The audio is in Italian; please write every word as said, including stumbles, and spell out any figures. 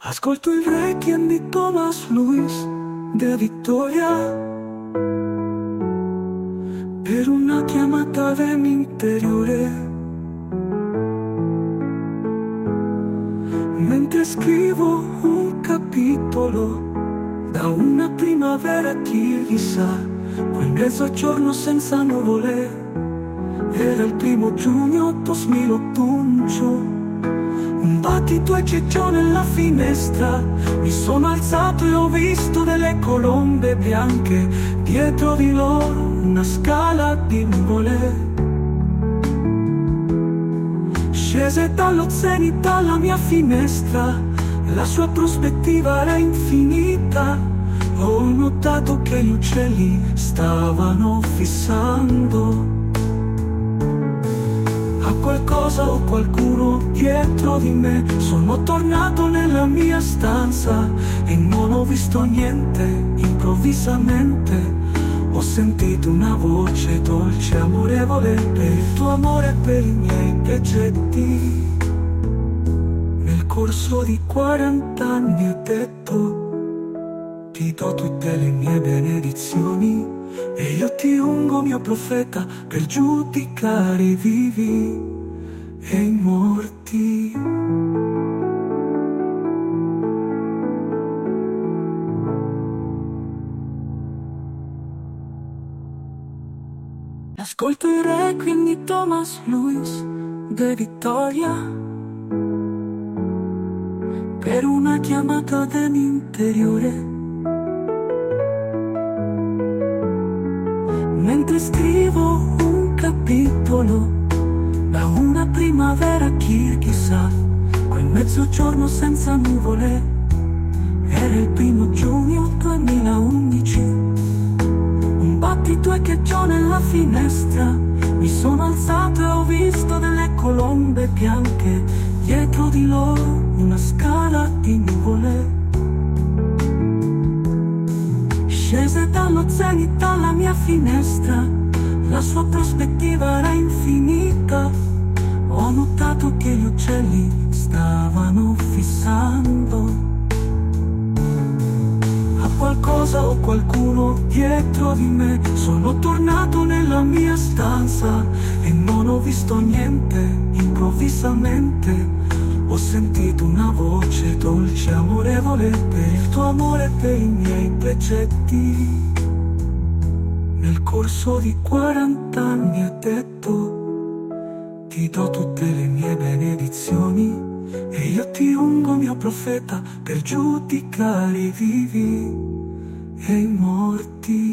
Ascolto il Requiem di Tomás Luis de Victoria per una chiamata de mi interiore. Mentre scrivo un capitolo da una primavera chissà, quel mezzogiorno senza nuvole, era il primo giugno duemilaotto. Un battito e ciccio nella finestra, mi sono alzato e ho visto delle colombe bianche, dietro di loro una scala di nuvole. Scese dallo zenit alla mia finestra, la sua prospettiva era infinita. Ho notato che gli uccelli stavano fissando a qualcosa o qualcuno dietro di me. Sono tornato nella mia stanza e non ho visto niente. Improvvisamente ho sentito una voce dolce, amorevole, per il tuo amore e per i miei precetti. Nel corso di quarant'anni ho detto: ti do tutte le mie benedizioni e io ti ungo mio profeta per giudicare i vivi e i morti. Ascolto il Requiem di Tomás Luis de Victoria per una chiamata dell'interiore. Mentre scrivo un capitolo da una primavera chissà, quel mezzogiorno senza nuvole, era il primo giugno duemilaundici. Un battito echeggiò nella finestra, mi sono alzato e ho visto delle colombe bianche, dietro di loro una scala di nuvole. Scese dallo zenit alla mia finestra, la sua prospettiva era infinita. Ho notato che gli uccelli stavano fissando a qualcosa o qualcuno dietro di me. Sono tornato nella mia stanza e non ho visto niente. Improvvisamente ho sentito una voce dolce, amorevole, per il tuo amore e per i miei precetti. Nel corso di quarant'anni ho detto: ti do tutte le mie benedizioni e io ti ungo mio profeta per giudicare i vivi e i morti.